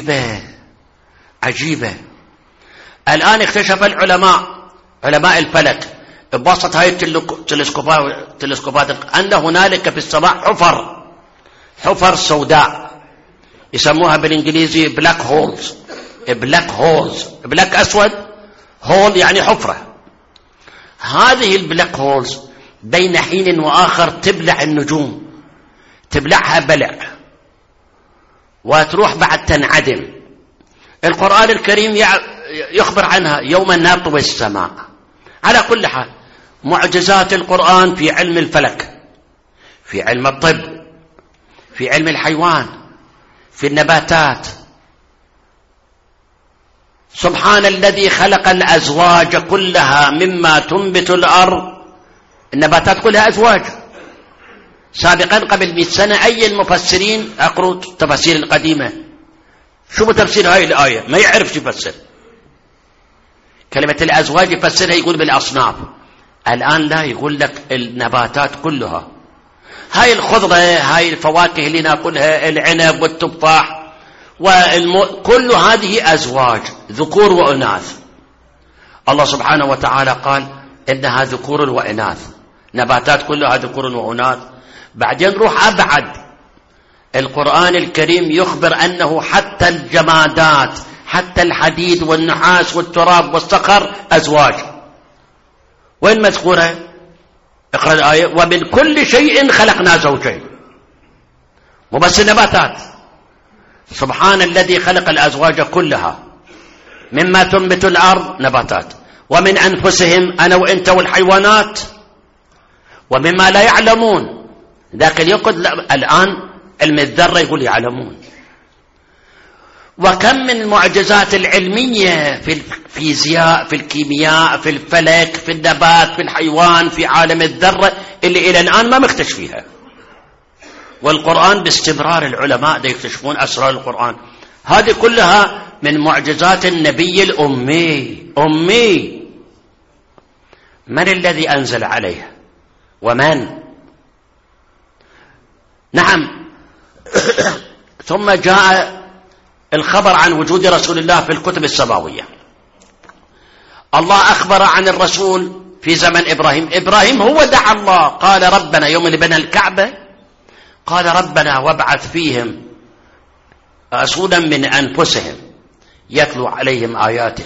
عجيبة. الآن اكتشف علماء الفلك بواسطة هاي التلسكوبات أن هنالك في السماء حفر سوداء يسموها بالإنجليزي بلاك هولز. بلاك أسود، هول يعني حفرة. هذه البلاك هولز بين حين وآخر تبلع النجوم، تبلعها بلع وتروح بعد تنعدم. القرآن الكريم يخبر عنها يوم نطوي السماء. على كل حال معجزات القرآن في علم الفلك، في علم الطب، في علم الحيوان، في النباتات. سبحان الذي خلق الأزواج كلها مما تنبت الأرض. النباتات كلها أزواج. سابقا قبل 100 سنة أي المفسرين أقروا التفاسير القديمة شو تفسير هاي الآية؟ ما يعرف يفسر كلمة الأزواج، يفسرها يقول بالأصناف. الآن لا، يقول لك النباتات كلها، هاي الخضرة، هاي الفواكه اللي ناكلها، العنب والتفاح كل هذه أزواج ذكور وأناث. الله سبحانه وتعالى قال إنها ذكور وإناث، نباتات كلها ذكور وأناث. بعدين روح أبعد، القرآن الكريم يخبر أنه حتى الجمادات، حتى الحديد والنحاس والتراب والصخر أزواج. وين مذكورة؟ اقرأ الآية ومن كل شيء خلقنا زوجين. مو بس النباتات. سبحان الذي خلق الأزواج كلها مما تنبت الأرض نباتات، ومن أنفسهم أنا وإنت والحيوانات، ومما لا يعلمون. ذاك اليقظ الآن علم الذرة يقول يعلمون. وكم من المعجزات العلمية في الفيزياء، في الكيمياء، في الفلك، في النبات، في الحيوان، في عالم الذرة اللي إلى الآن ما مكتشفيها. والقرآن باستمرار العلماء يكتشفون أسرار القرآن. هذه كلها من معجزات النبي الأمي. من الذي أنزل عليه؟ ومن؟ نعم. ثم جاء الخبر عن وجود رسول الله في الكتب السماوية. الله أخبر عن الرسول في زمن إبراهيم هو دعا الله، قال ربنا يوم اللي بنى الكعبة قال ربنا وابعث فيهم رسولا من أنفسهم يتلو عليهم آياتك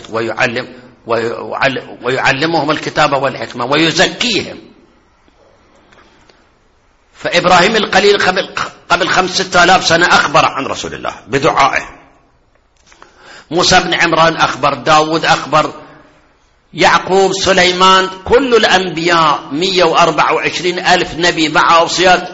ويعلمهم الكتاب والحكمة ويزكيهم. فإبراهيم القليل قبل 5,000 سنة أخبر عن رسول الله بدعائه. موسى بن عمران أخبر، داود أخبر، يعقوب، سليمان، كل الأنبياء 124,000 نبي مع أوصيات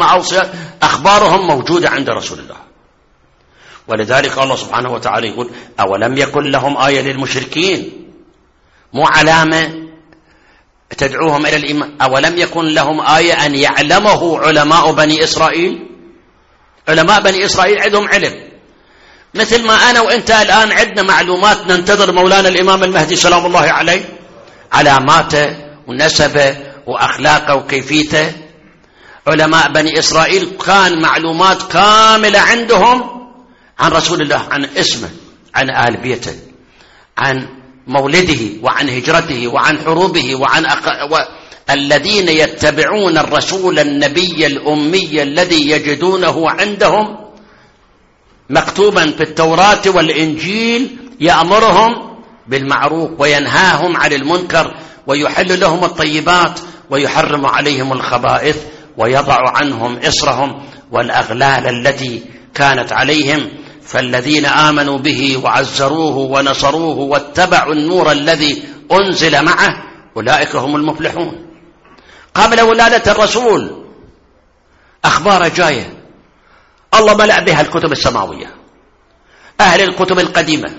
أخبارهم موجودة عند رسول الله. ولذلك الله سبحانه وتعالى يقول: أولم يكن لهم آية للمشركين، مو علامة تدعوهم إلى الإيمان. أولم يكن لهم آية أن يعلمه علماء بني إسرائيل. علماء بني إسرائيل عندهم علم، مثل ما أنا وإنت الآن عندنا معلومات ننتظر مولانا الإمام المهدي سلام الله عليه علاماته ونسبه وأخلاقه وكيفيته. علماء بني إسرائيل كان معلومات كاملة عندهم عن رسول الله، عن اسمه، عن آل بيته، عن مولده، وعن هجرته، وعن حروبه، الذين يتبعون الرسول النبي الأمي الذي يجدونه عندهم مكتوبا في التوراة والإنجيل، يأمرهم بالمعروف وينهاهم عن المنكر ويحل لهم الطيبات ويحرم عليهم الخبائث ويضع عنهم إصرهم والأغلال التي كانت عليهم. فالذين آمنوا به وعزروه ونصروه واتبعوا النور الذي أنزل معه أولئك هم المفلحون. قبل ولادة الرسول أخبار جاية الله ملأ بها الكتب السماوية. أهل الكتب القديمة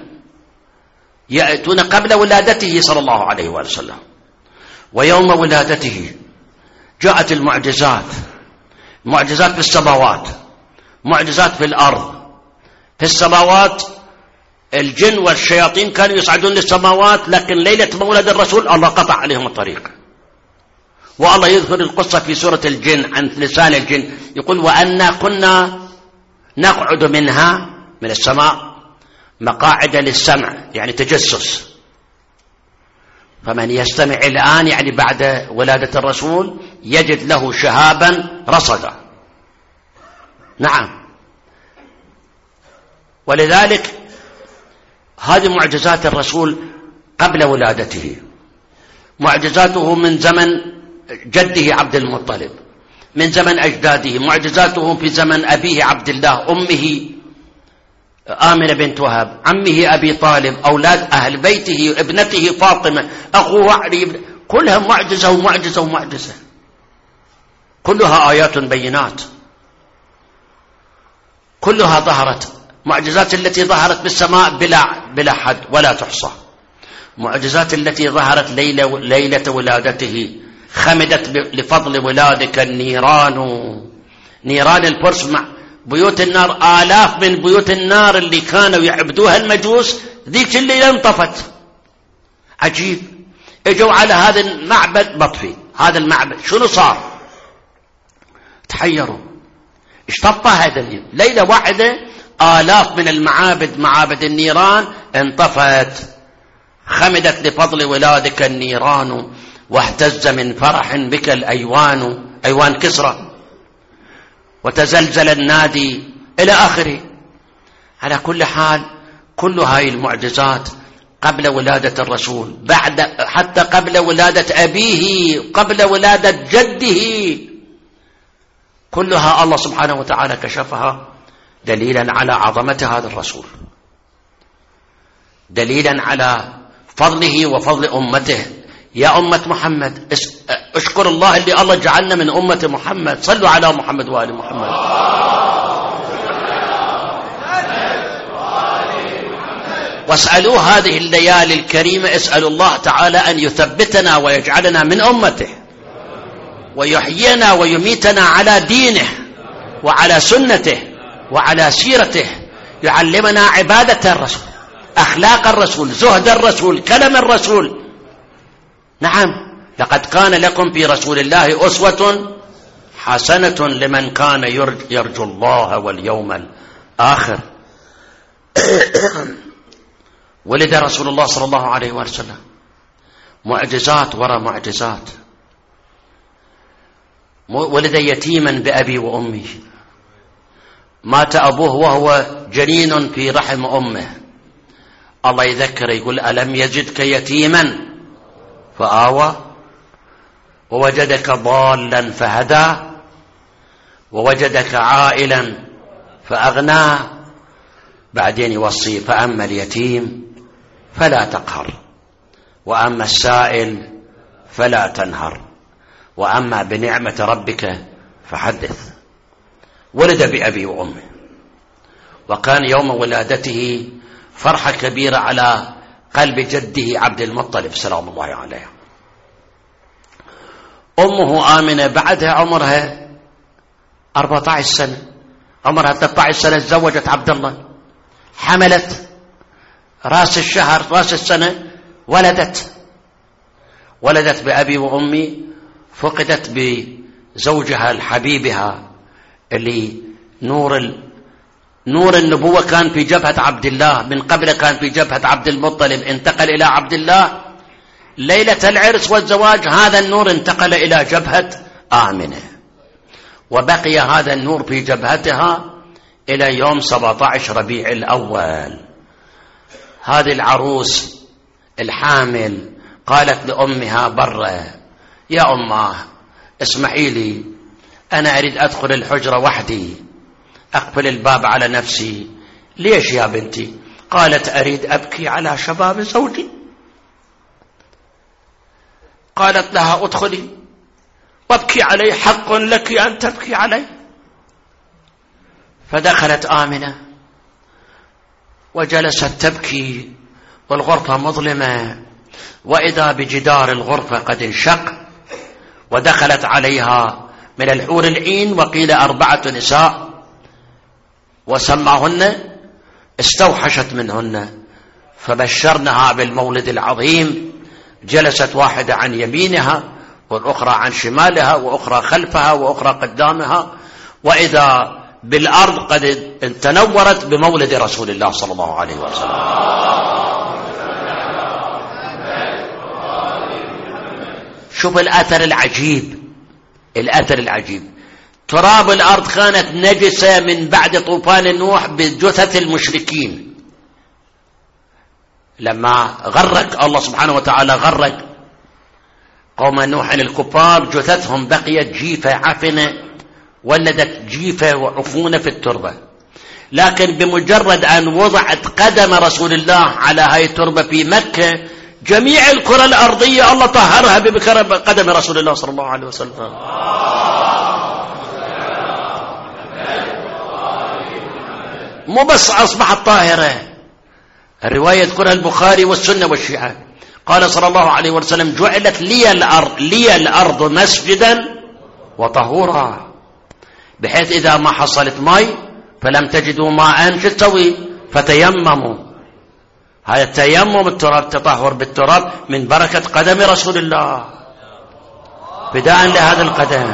يأتون قبل ولادته صلى الله عليه وسلم، ويوم ولادته جاءت المعجزات، معجزات في السماوات، معجزات في الأرض. في السماوات الجن والشياطين كانوا يصعدون للسماوات، لكن ليلة مولد الرسول الله قطع عليهم الطريق. والله يذكر القصة في سورة الجن عن لسان الجن، يقول: وأنا كنا نقعد منها، من السماء، مقاعد للسمع، يعني تجسس، فمن يستمع الآن يعني بعد ولادة الرسول يجد له شهابا رصدا. نعم. ولذلك هذه معجزات الرسول قبل ولادته، معجزاته من زمن جده عبد المطلب، من زمن أجداده، معجزاته في زمن أبيه عبد الله، أمه آمنة بنت وهب، عمه أبي طالب، أولاد أهل بيته، ابنته فاطمة، أخوه علي، كلها معجزة ومعجزة ومعجزة، كلها آيات بينات، كلها ظهرت. معجزات التي ظهرت بالسماء بلا حد ولا تحصى. معجزات التي ظهرت ليلة ولادته، خمدت لفضل ولادك النيران، نيران الفرس مع بيوت النار، آلاف من بيوت النار اللي كانوا يعبدوها المجوس ذيك اللي انطفت. عجيب. اجوا على هذا المعبد مطفي، هذا المعبد شنو صار؟ تحيروا، اشطفى هذا ليلة واحدة آلاف من المعابد، معابد النيران انطفت، خمدت لفضل ولادك النيران، واهتز من فرح بك الأيوان، أيوان كسرى، وتزلزل النادي، إلى آخره. على كل حال كل هاي المعجزات قبل ولادة الرسول، بعد حتى قبل ولادة أبيه، قبل ولادة جده، كلها الله سبحانه وتعالى كشفها دليلا على عظمة هذا الرسول، دليلا على فضله وفضل أمته. يا أمة محمد اشكر الله اللي الله جعلنا من أمة محمد. صلوا على محمد وآل محمد. واسألوا هذه الليالي الكريمة، اسألوا الله تعالى أن يثبتنا ويجعلنا من أمته، ويحيينا ويميتنا على دينه وعلى سنته وعلى سيرته، يعلمنا عبادة الرسول، أخلاق الرسول، زهد الرسول، كلام الرسول. نعم، لقد كان لكم في رسول الله أسوة حسنة لمن كان يرجو الله واليوم الآخر. ولد رسول الله صلى الله عليه وسلم معجزات وراء معجزات. ولد يتيما بأبي وأمي، مات أبوه وهو جنين في رحم أمه. الله يذكر يقول: ألم يجدك يتيما فآوى ووجدك ضالا فهدى ووجدك عائلا فأغناه. بعدين يوصي: فأما اليتيم فلا تقهر، وأما السائل فلا تنهر، وأما بنعمة ربك فحدث. ولد بأبي وأمه، وكان يوم ولادته فرحة كبيرة على قلب جده عبد المطلب سلام الله عليه. أمه آمنة بعدها عمرها 14 سنة، عمرها 13 سنة تزوجت عبد الله، حملت رأس الشهر رأس السنة ولدت بأبي وأمي. فقدت بزوجها الحبيبها اللي نور النبوة كان في جبهة عبد الله، من قبل كان في جبهة عبد المطلب، انتقل إلى عبد الله ليلة العرس والزواج. هذا النور انتقل إلى جبهة آمنة، وبقي هذا النور في جبهتها إلى يوم 17 ربيع الأول. هذه العروس الحامل قالت لأمها برة: يا أماه اسمحي لي، أنا أريد أدخل الحجرة وحدي، أقفل الباب على نفسي. ليش يا بنتي؟ قالت: أريد أبكي على شباب زوجي. قالت لها: ادخلي وابكي علي، حق لك أن تبكي علي. فدخلت آمنة وجلست تبكي، والغرفة مظلمة، وإذا بجدار الغرفة قد انشق، ودخلت عليها من الحور العين، وقيل 4 نساء، وسماهن، استوحشت منهن، فبشرنها بالمولد العظيم. جلست واحدة عن يمينها، والأخرى عن شمالها، وأخرى خلفها، وأخرى قدامها، وإذا بالأرض قد تنورت بمولد رسول الله صلى الله عليه وسلم. شوف الأثر العجيب. تراب الأرض كانت نجسة من بعد طوفان نوح بجثث المشركين. لما غرق الله سبحانه وتعالى غرق قوم نوح الكفار، جثثهم بقيت جيفة عفنة، ولدت جيفة وعفونة في التربة. لكن بمجرد أن وضعت قدم رسول الله على هاي التربة في مكة، جميع الكرة الأرضية الله طهرها بقدم رسول الله صلى الله عليه وسلم. مو بس أصبحت طاهرة، الرواية يذكرها البخاري والسنة والشيعة. قال صلى الله عليه وسلم: جعلت لي الأرض مسجدا وطهورا، بحيث إذا ما حصلت ماء فلم تجدوا ماء شو تسوي؟ فتيمموا. هذا التيمم التراب، تطهر بالتراب من بركة قدم رسول الله، فداء لهذا القدم،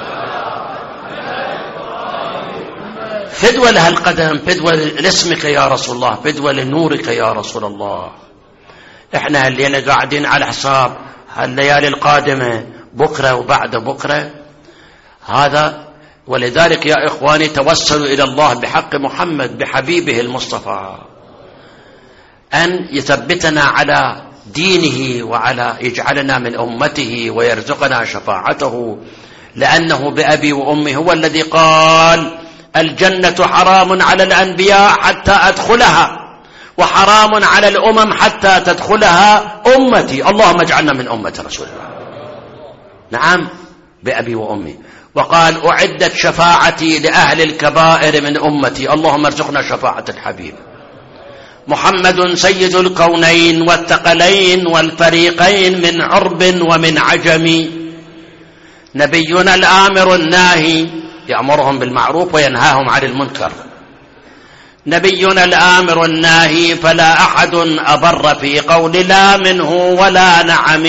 فدوى لها القدم، فدوى لاسمك يا رسول الله، فدوى لنورك يا رسول الله. احنا الليلة قاعدين على حساب الليالي القادمة، بكرة وبعد بكرة. هذا ولذلك يا إخواني توسلوا إلى الله بحق محمد بحبيبه المصطفى أن يثبتنا على دينه، وعلى يجعلنا من أمته، ويرزقنا شفاعته، لأنه بأبي وأمي هو الذي قال: الجنة حرام على الأنبياء حتى أدخلها، وحرام على الأمم حتى تدخلها أمتي. اللهم اجعلنا من أمة رسول الله. نعم، بأبي وأمي. وقال: أعدت شفاعتي لأهل الكبائر من أمتي. اللهم ارزقنا شفاعة الحبيب. محمد سيد الكونين والثقلين والفريقين من عرب ومن عجم، نبينا الآمر الناهي يأمرهم بالمعروف وينهاهم عن المنكر، نبينا الآمر الناهي، فلا أحد أبر في قول لا منه ولا نعم.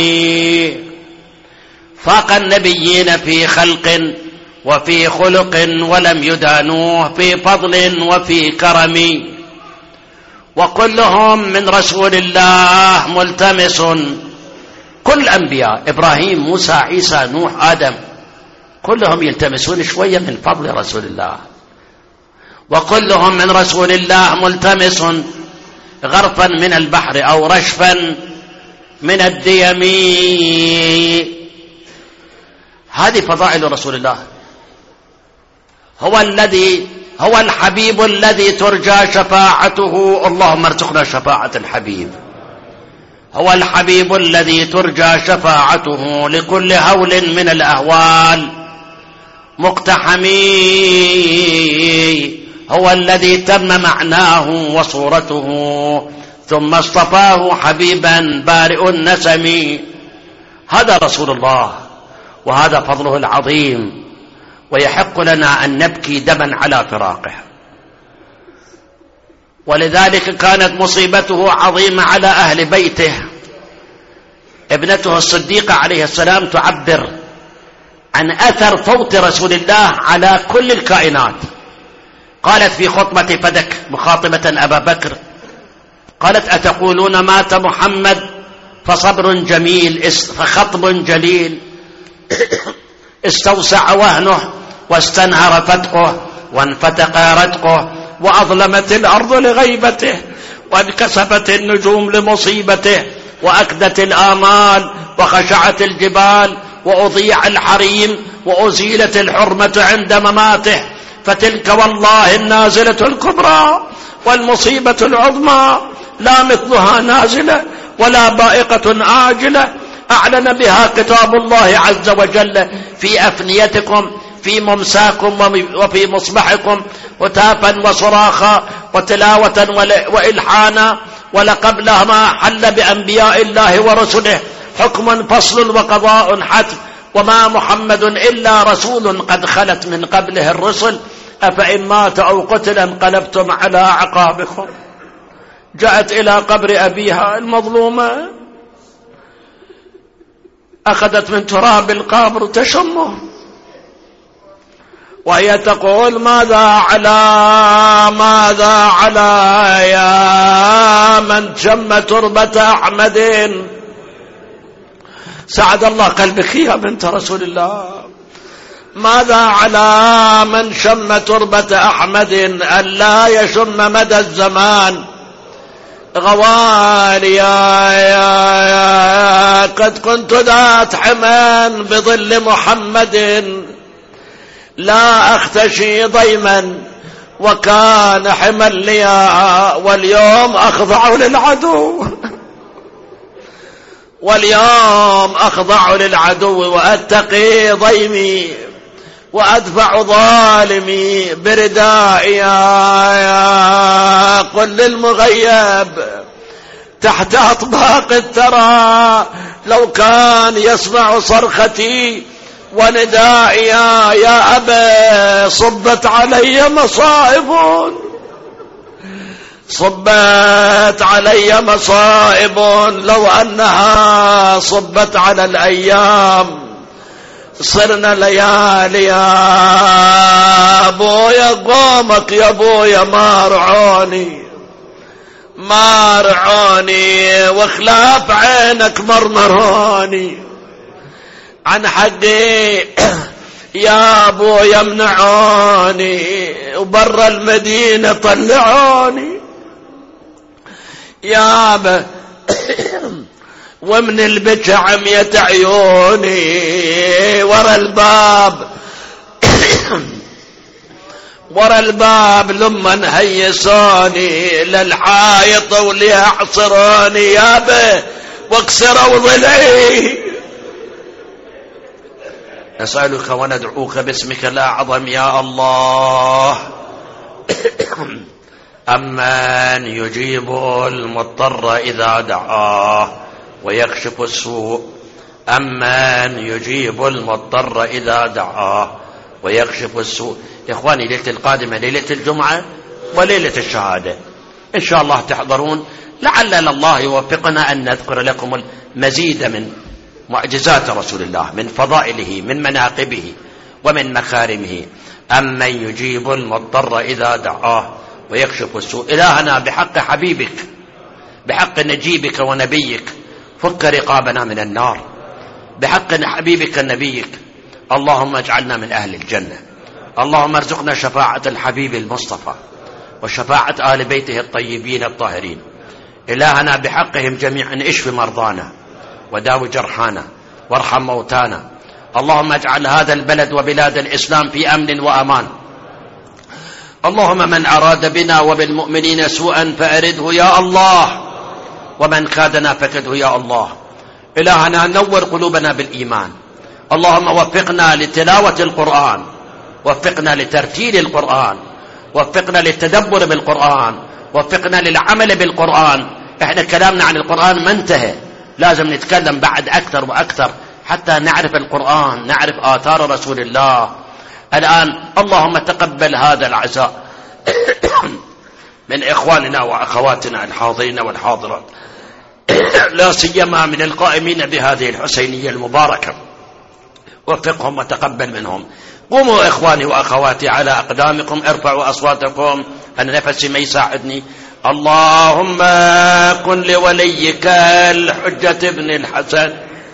فاق النبيين في خلق وفي خلق، ولم يدانوه في فضل وفي كرم، وكلهم من رسول الله ملتمس. كل الأنبياء إبراهيم موسى عيسى نوح آدم كلهم يلتمسون شوية من فضل رسول الله، وكلهم من رسول الله ملتمس غرفا من البحر أو رشفا من الديم. هذه فضائل رسول الله. هو الحبيب الذي ترجى شفاعته. اللهم ارزقنا شفاعة الحبيب. هو الحبيب الذي ترجى شفاعته لكل هول من الأهوال مقتحمي. هو الذي تم معناه وصورته ثم اصطفاه حبيبا بارئ النسم. هذا رسول الله وهذا فضله العظيم، ويحق لنا أن نبكي دما على فراقه. ولذلك كانت مصيبته عظيمة على أهل بيته. ابنته الصديقة عليه السلام تعبر عن أثر فوت رسول الله على كل الكائنات. قالت في خطبة فدك مخاطبة أبا بكر، قالت: أتقولون مات محمد فصبر جميل فخطب جليل، استوسع وهنه واستنهر فتقه وانفتق رتقه، وأظلمت الأرض لغيبته وانكسفت النجوم لمصيبته، وأكدت الآمال وخشعت الجبال، وأضيع الحريم وأزيلت الحرمة عند مماته. فتلك والله النازلة الكبرى والمصيبة العظمى، لا مثلها نازلة ولا بائقة عاجلة، أعلن بها كتاب الله عز وجل في أفنيتكم، في ممساكم وفي مصبحكم، هتافا وصراخا وتلاوة وإلحانا. ولقبلها ما حل بأنبياء الله ورسله حكم فصل وقضاء حتم، وما محمد إلا رسول قد خلت من قبله الرسل، أفإن مات أو قتل انقلبتم على أعقابكم. جاءت إلى قبر أبيها المظلومة، أخذت من تراب القبر تشمه، وهي تقول: ماذا على يا من شم تربة أحمد. سعد الله قلبك يا بنت رسول الله. ماذا على من شم تربة أحمد ألا يشم مدى الزمان غواليا. يا قد كنت ذات حمان بظل محمد، لا أختشي ضيما وكان حما ليا، واليوم أخضع للعدو، واليوم أخضع للعدو، وأتقي ضيمي وأدفع ظالمي بردائي. يا قل للمغيب تحت أطباق الثرى لو كان يسمع صرختي وندائي. يا أبا صبت علي مصائب، صبت علي مصائب، لو أنها صبت على الأيام صرنا ليالي. يا أبويا قومك يا أبويا ما رعوني وخلاف عينك مرمروني عن حقي. يا أبويا منعوني وبر المدينة طلعوني. يا أبا ومن البكا عميت عيوني ورا الباب لما هيسوني للحائط وليعصروني. يابا واكسروا ضلعي. نسألك وندعوك باسمك الأعظم يا الله. أمن يجيب المضطر إذا دعاه ويكشف السوء. أمن يجيب المضطر إذا دعاه ويكشف السوء. يا إخواني، ليلة القادمة ليلة الجمعة وليلة الشهادة، إن شاء الله تحضرون، لعل الله يوفقنا أن نذكر لكم المزيد من معجزات رسول الله، من فضائله، من مناقبه ومن مكارمه. أمن يجيب المضطر إذا دعاه ويكشف السوء. إلهنا بحق حبيبك، بحق نجيبك ونبيك، فك رقابنا من النار، بحق حبيبك نبيك. اللهم اجعلنا من أهل الجنة. اللهم ارزقنا شفاعة الحبيب المصطفى وشفاعة آل بيته الطيبين الطاهرين. إلهنا بحقهم جميعا اشف مرضانا وداو جرحانا وارحم موتانا. اللهم اجعل هذا البلد وبلاد الإسلام في أمن وأمان، اللهم من أراد بنا وبالمؤمنين سوءا فأرده يا الله، ومن كادنا فكده يا الله. إلهنا نور قلوبنا بالإيمان، اللهم وفقنا لتلاوة القرآن، وفقنا لترتيل القرآن، وفقنا للتدبر بالقرآن، وفقنا للعمل بالقرآن. احنا كلامنا عن القرآن ما انتهى، لازم نتكلم بعد أكثر وأكثر حتى نعرف القرآن، نعرف آثار رسول الله. الآن اللهم تقبل هذا العزاء من إخواننا وأخواتنا الحاضرين والحاضرات، لا سيما من القائمين بهذه الحسينية المباركة، وفقهم وتقبل منهم. قوموا إخواني وأخواتي على أقدامكم، ارفعوا أصواتكم، أنا نفسي ما يساعدني. اللهم كن لوليك الحجة ابن الحسن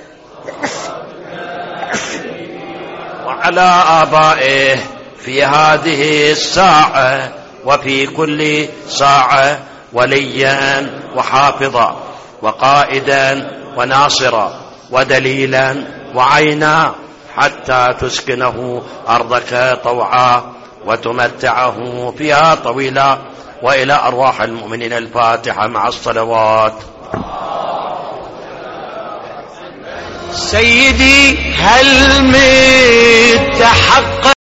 وعلى آبائه في هذه الساعة وفي كل ساعة وليا وحافظا وقائدا وناصرا ودليلا وعينا، حتى تسكنه أرضك طوعا وتمتعه فيها طويلا. وإلى أرواح المؤمنين الفاتحة مع الصلوات. سيدي هل مت حقا